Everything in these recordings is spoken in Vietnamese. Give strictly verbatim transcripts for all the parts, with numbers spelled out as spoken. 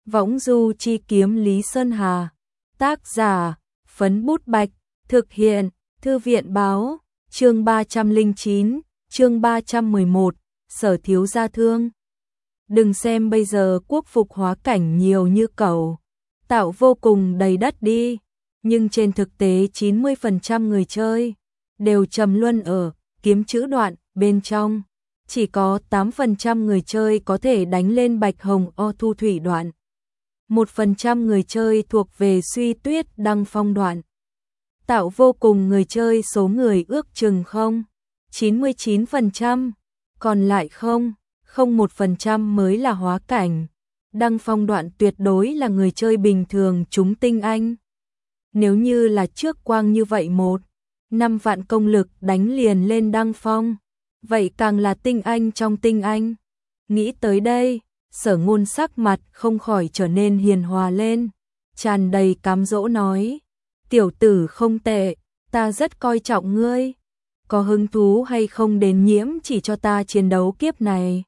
Võng du chi kiếm Lý Sơn Hà. Tác giả, Phấn Bút Bạch. Thực hiện, Thư viện Báo. Chương ba trăm lẻ chín, chương ba trăm mười một, Sở thiếu gia thương. Đừng xem bây giờ quốc phục hóa cảnh nhiều như cẩu, tạo vô cùng đầy đất đi, nhưng trên thực tế chín mươi phần trăm người chơi đều trầm luân ở kiếm chữ đoạn bên trong. Chỉ có tám phần trăm người chơi có thể đánh lên bạch hồng o thu thủy đoạn. một phần trăm người chơi thuộc về suy tuyết đăng phong đoạn. Tạo vô cùng người chơi số người ước chừng không, chín mươi chín phần trăm, còn lại không, không một phần trăm mới là hóa cảnh. Đăng phong đoạn tuyệt đối là người chơi bình thường chúng tinh anh. Nếu như là trước quang như vậy một, năm vạn công lực đánh liền lên đăng phong, vậy càng là tinh anh trong tinh anh. Nghĩ tới đây, Sở Ngôn sắc mặt không khỏi trở nên hiền hòa lên, tràn đầy cám dỗ nói: tiểu tử không tệ, ta rất coi trọng ngươi, có hứng thú hay không đến nhiễm chỉ cho ta chiến đấu kiếp này.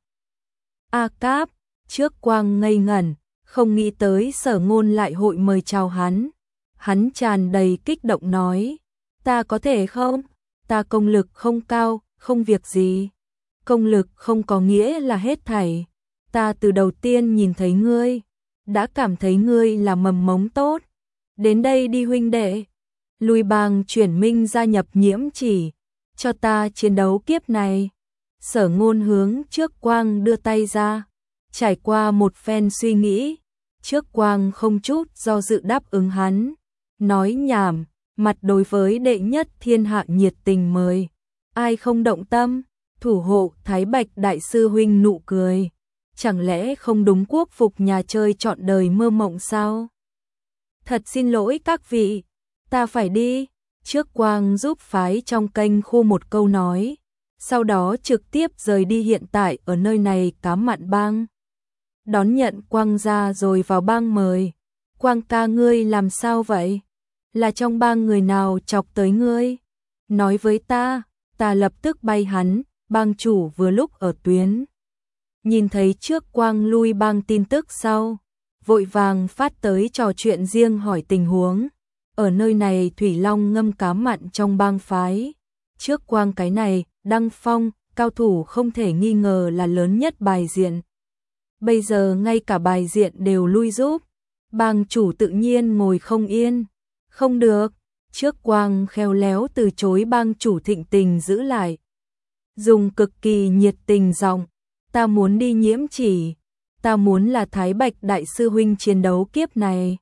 A Cáp, trước quang ngây ngẩn, không nghĩ tới Sở Ngôn lại hội mời chào hắn. Hắn tràn đầy kích động nói: ta có thể không? Ta công lực không cao, không việc gì. Công lực không có nghĩa là hết thảy. Ta từ đầu tiên nhìn thấy ngươi, đã cảm thấy ngươi là mầm mống tốt. Đến đây đi huynh đệ. Lùi bang chuyển minh gia nhập nhiễm chỉ, cho ta chiến đấu kiếp này. Sở Ngôn hướng trước quang đưa tay ra. Trải qua một phen suy nghĩ, trước quang không chút do dự đáp ứng hắn. Nói nhảm, mặt đối với đệ nhất thiên hạ nhiệt tình mời. Ai không động tâm? Thủ hộ Thái Bạch đại sư huynh nụ cười. Chẳng lẽ không đúng quốc phục nhà chơi trọn đời mơ mộng sao? Thật xin lỗi các vị, ta phải đi. Trước quang giúp phái trong kênh khu một câu nói, sau đó trực tiếp rời đi hiện tại ở nơi này cá mặn bang. Đón nhận quang ra rồi vào bang mời. Quang ca ngươi làm sao vậy? Là trong bang người nào chọc tới ngươi? Nói với ta, ta lập tức bay hắn. Bang chủ vừa lúc ở tuyến. Nhìn thấy trước quang lui bang tin tức sau, vội vàng phát tới trò chuyện riêng hỏi tình huống. Ở nơi này Thủy Long ngâm cá mặn trong bang phái. Trước quang cái này, đăng phong, cao thủ không thể nghi ngờ là lớn nhất bài diện. Bây giờ ngay cả bài diện đều lui giúp. Bang chủ tự nhiên ngồi không yên. Không được, trước quang khéo léo từ chối bang chủ thịnh tình giữ lại. Dùng cực kỳ nhiệt tình giọng: ta muốn đi nhiễm chỉ, ta muốn là Thái Bạch đại sư huynh chiến đấu kiếp này.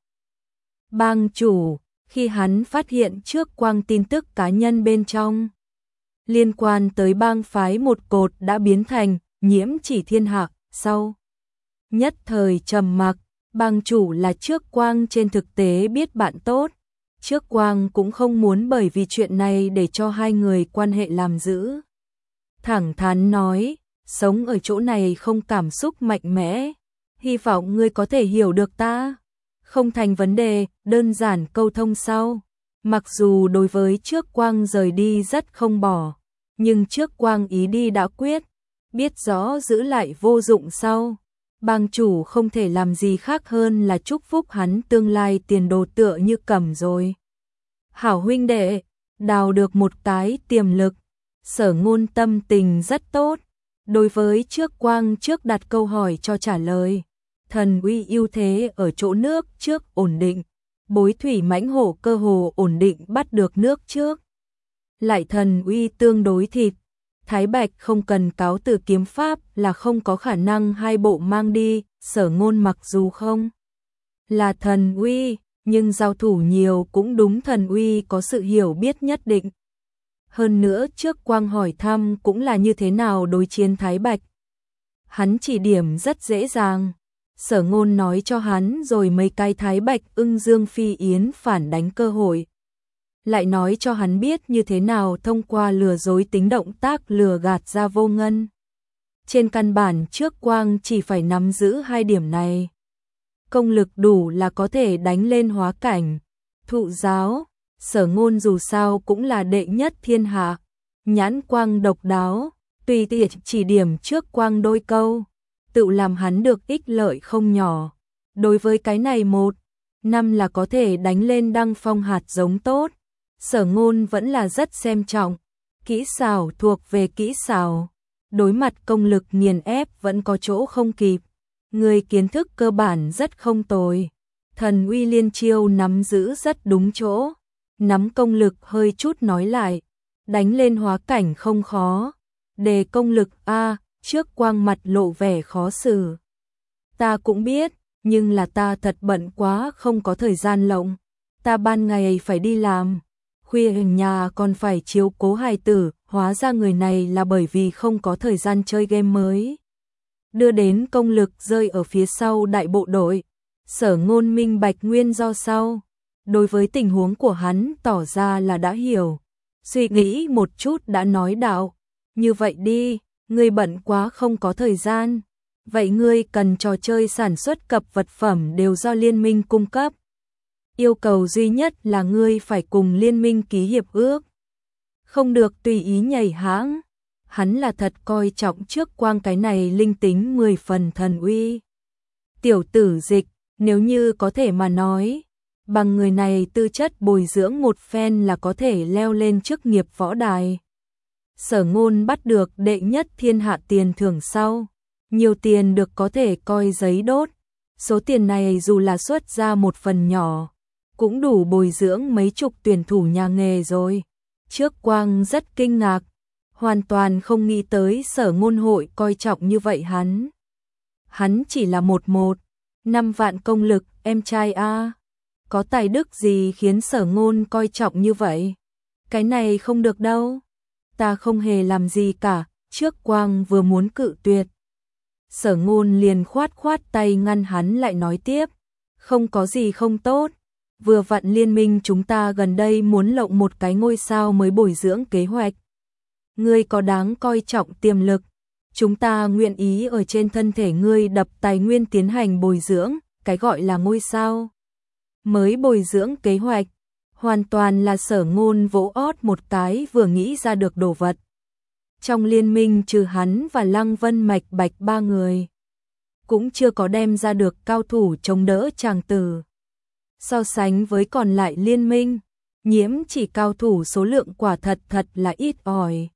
Bang chủ, khi hắn phát hiện trước quang tin tức cá nhân bên trong liên quan tới bang phái một cột đã biến thành nhiễm chỉ thiên hạ, sau nhất thời trầm mặc. Bang chủ là trước quang trên thực tế biết bạn tốt, trước quang cũng không muốn bởi vì chuyện này để cho hai người quan hệ làm dữ. Thẳng thắn nói, sống ở chỗ này không cảm xúc mạnh mẽ, hy vọng ngươi có thể hiểu được ta. Không thành vấn đề, đơn giản câu thông sau. Mặc dù đối với trước quang rời đi rất không bỏ, nhưng trước quang ý đi đã quyết, biết rõ giữ lại vô dụng sau. Bang chủ không thể làm gì khác hơn là chúc phúc hắn tương lai tiền đồ tựa như cầm rồi. Hảo huynh đệ, đào được một cái tiềm lực. Sở Ngôn tâm tình rất tốt. Đối với trước quang trước đặt câu hỏi cho trả lời. Thần uy ưu thế ở chỗ nước trước ổn định. Bối thủy mãnh hổ cơ hồ ổn định bắt được nước trước. Lại thần uy tương đối thịt. Thái Bạch không cần cáo từ kiếm pháp là không có khả năng hai bộ mang đi. Sở Ngôn mặc dù không là thần uy, nhưng giao thủ nhiều cũng đúng thần uy có sự hiểu biết nhất định. Hơn nữa trước quang hỏi thăm cũng là như thế nào đối chiến Thái Bạch. Hắn chỉ điểm rất dễ dàng. Sở Ngôn nói cho hắn rồi mấy cái Thái Bạch ưng dương phi yến phản đánh cơ hội. Lại nói cho hắn biết như thế nào thông qua lừa dối tính động tác lừa gạt ra vô ngân. Trên căn bản trước quang chỉ phải nắm giữ hai điểm này. Công lực đủ là có thể đánh lên hóa cảnh. Thụ giáo, Sở Ngôn dù sao cũng là đệ nhất thiên hạ. Nhãn quang độc đáo, tùy tiện chỉ điểm trước quang đôi câu, tự làm hắn được ích lợi không nhỏ. Đối với cái này một năm là có thể đánh lên đăng phong hạt giống tốt, Sở Ngôn vẫn là rất xem trọng. Kỹ xảo thuộc về kỹ xảo, đối mặt công lực nghiền ép vẫn có chỗ không kịp. Người kiến thức cơ bản rất không tồi, thần uy liên chiêu nắm giữ rất đúng chỗ, nắm công lực hơi chút nói lại, đánh lên hóa cảnh không khó. Đề công lực a, trước quang mặt lộ vẻ khó xử. Ta cũng biết, nhưng là ta thật bận quá không có thời gian lộng. Ta ban ngày phải đi làm, khuya hình nhà còn phải chiếu cố hài tử, hóa ra người này là bởi vì không có thời gian chơi game mới. Đưa đến công lực rơi ở phía sau đại bộ đội. Sở Ngôn minh bạch nguyên do sau. Đối với tình huống của hắn tỏ ra là đã hiểu. Suy nghĩ một chút đã nói đạo. Như vậy đi, ngươi bận quá không có thời gian. Vậy ngươi cần trò chơi sản xuất cập vật phẩm đều do liên minh cung cấp. Yêu cầu duy nhất là ngươi phải cùng liên minh ký hiệp ước. Không được tùy ý nhảy hãng. Hắn là thật coi trọng trước quang cái này linh tính mười phần thần uy. Tiểu tử Dịch, nếu như có thể mà nói, bằng người này tư chất bồi dưỡng một phen là có thể leo lên chức nghiệp võ đài. Sở Ngôn bắt được đệ nhất thiên hạ tiền thưởng sau, nhiều tiền được có thể coi giấy đốt. Số tiền này dù là xuất ra một phần nhỏ, cũng đủ bồi dưỡng mấy chục tuyển thủ nhà nghề rồi. Trước quang rất kinh ngạc, hoàn toàn không nghĩ tới Sở Ngôn hội coi trọng như vậy hắn. Hắn chỉ là một một, năm vạn công lực, em trai a, có tài đức gì khiến Sở Ngôn coi trọng như vậy? Cái này không được đâu. Ta không hề làm gì cả, trước quang vừa muốn cự tuyệt. Sở Ngôn liền khoát khoát tay ngăn hắn lại nói tiếp, không có gì không tốt. Vừa vặn liên minh chúng ta gần đây muốn lộng một cái ngôi sao mới bồi dưỡng kế hoạch. Ngươi có đáng coi trọng tiềm lực, chúng ta nguyện ý ở trên thân thể ngươi đập tài nguyên tiến hành bồi dưỡng, cái gọi là ngôi sao mới bồi dưỡng kế hoạch, hoàn toàn là Sở Ngôn vỗ ót một cái vừa nghĩ ra được đồ vật. Trong liên minh trừ hắn và Lăng Vân Mạch Bạch ba người, cũng chưa có đem ra được cao thủ chống đỡ chàng tử. So sánh với còn lại liên minh, Nhiễm chỉ cao thủ số lượng quả thật thật là ít ỏi.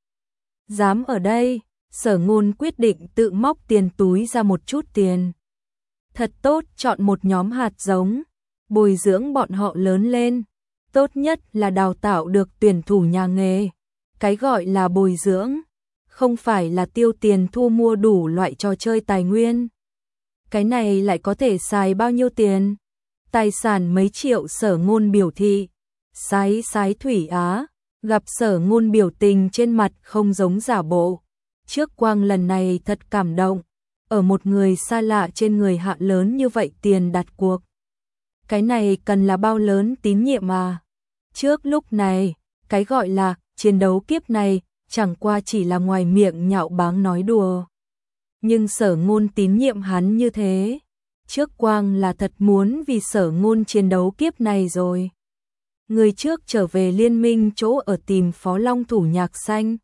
Dám ở đây, Sở Ngôn quyết định tự móc tiền túi ra một chút tiền. Thật tốt chọn một nhóm hạt giống, bồi dưỡng bọn họ lớn lên. Tốt nhất là đào tạo được tuyển thủ nhà nghề. Cái gọi là bồi dưỡng, không phải là tiêu tiền thu mua đủ loại trò chơi tài nguyên. Cái này lại có thể xài bao nhiêu tiền? Tài sản mấy triệu. Sở Ngôn biểu thị. Sái sái Thủy Á, gặp Sở Ngôn biểu tình trên mặt không giống giả bộ. Trước quang lần này thật cảm động, ở một người xa lạ trên người hạ lớn như vậy tiền đặt cuộc. Cái này cần là bao lớn tín nhiệm à? Trước lúc này, cái gọi là chiến đấu kiếp này chẳng qua chỉ là ngoài miệng nhạo báng nói đùa. Nhưng Sở Ngôn tín nhiệm hắn như thế, trước quang là thật muốn vì Sở Ngôn chiến đấu kiếp này rồi. Người trước trở về liên minh chỗ ở tìm Phó Long Thủ Nhạc Xanh.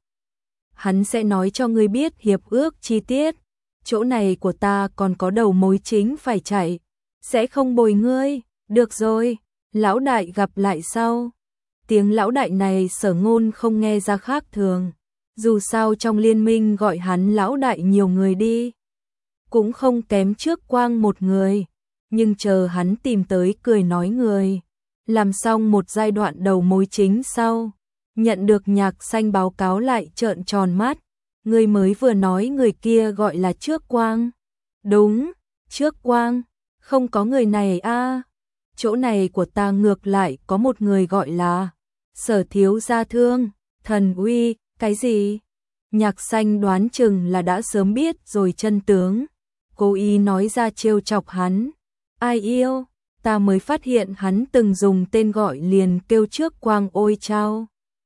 Hắn sẽ nói cho ngươi biết hiệp ước chi tiết. Chỗ này của ta còn có đầu mối chính phải chạy. Sẽ không bồi ngươi. Được rồi, lão đại gặp lại sau. Tiếng lão đại này Sở Ngôn không nghe ra khác thường. Dù sao trong liên minh gọi hắn lão đại nhiều người đi, cũng không kém trước quang một người. Nhưng chờ hắn tìm tới cười nói người, làm xong một giai đoạn đầu mối chính sau, nhận được Nhạc Xanh báo cáo lại trợn tròn mắt. Người mới vừa nói người kia gọi là Trước Quang. Đúng, Trước Quang, không có người này a. À. Chỗ này của ta ngược lại có một người gọi là Sở Thiếu Gia Thương, thần uy, cái gì? Nhạc Xanh đoán chừng là đã sớm biết rồi chân tướng, cố ý nói ra trêu chọc hắn. Ai yêu? Ta mới phát hiện hắn từng dùng tên gọi liền kêu Trước Quang ôi chao.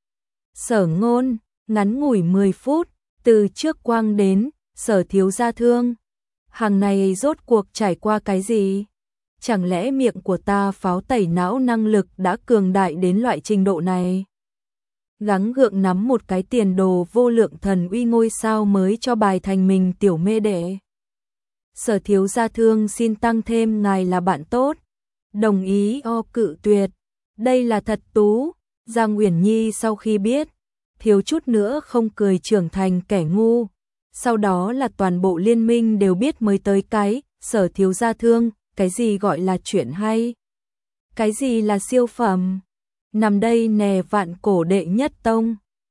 Sở Ngôn, ngắn ngủi mười phút, từ Trước Quang đến Sở Thiếu Gia Thương. Hàng này rốt cuộc trải qua cái gì? Chẳng lẽ miệng của ta pháo tẩy não năng lực đã cường đại đến loại trình độ này? Gắng gượng nắm một cái tiền đồ vô lượng thần uy ngôi sao mới cho bài thành mình tiểu mê đệ. Sở thiếu gia thương xin tăng thêm ngài là bạn tốt. Đồng ý o cự tuyệt. Đây là thật tú. Giang Uyển Nhi sau khi biết, thiếu chút nữa không cười trưởng thành kẻ ngu. Sau đó là toàn bộ liên minh đều biết mới tới cái, sở thiếu gia thương, cái gì gọi là chuyện hay. Cái gì là siêu phẩm. Nằm đây nè vạn cổ đệ nhất tông.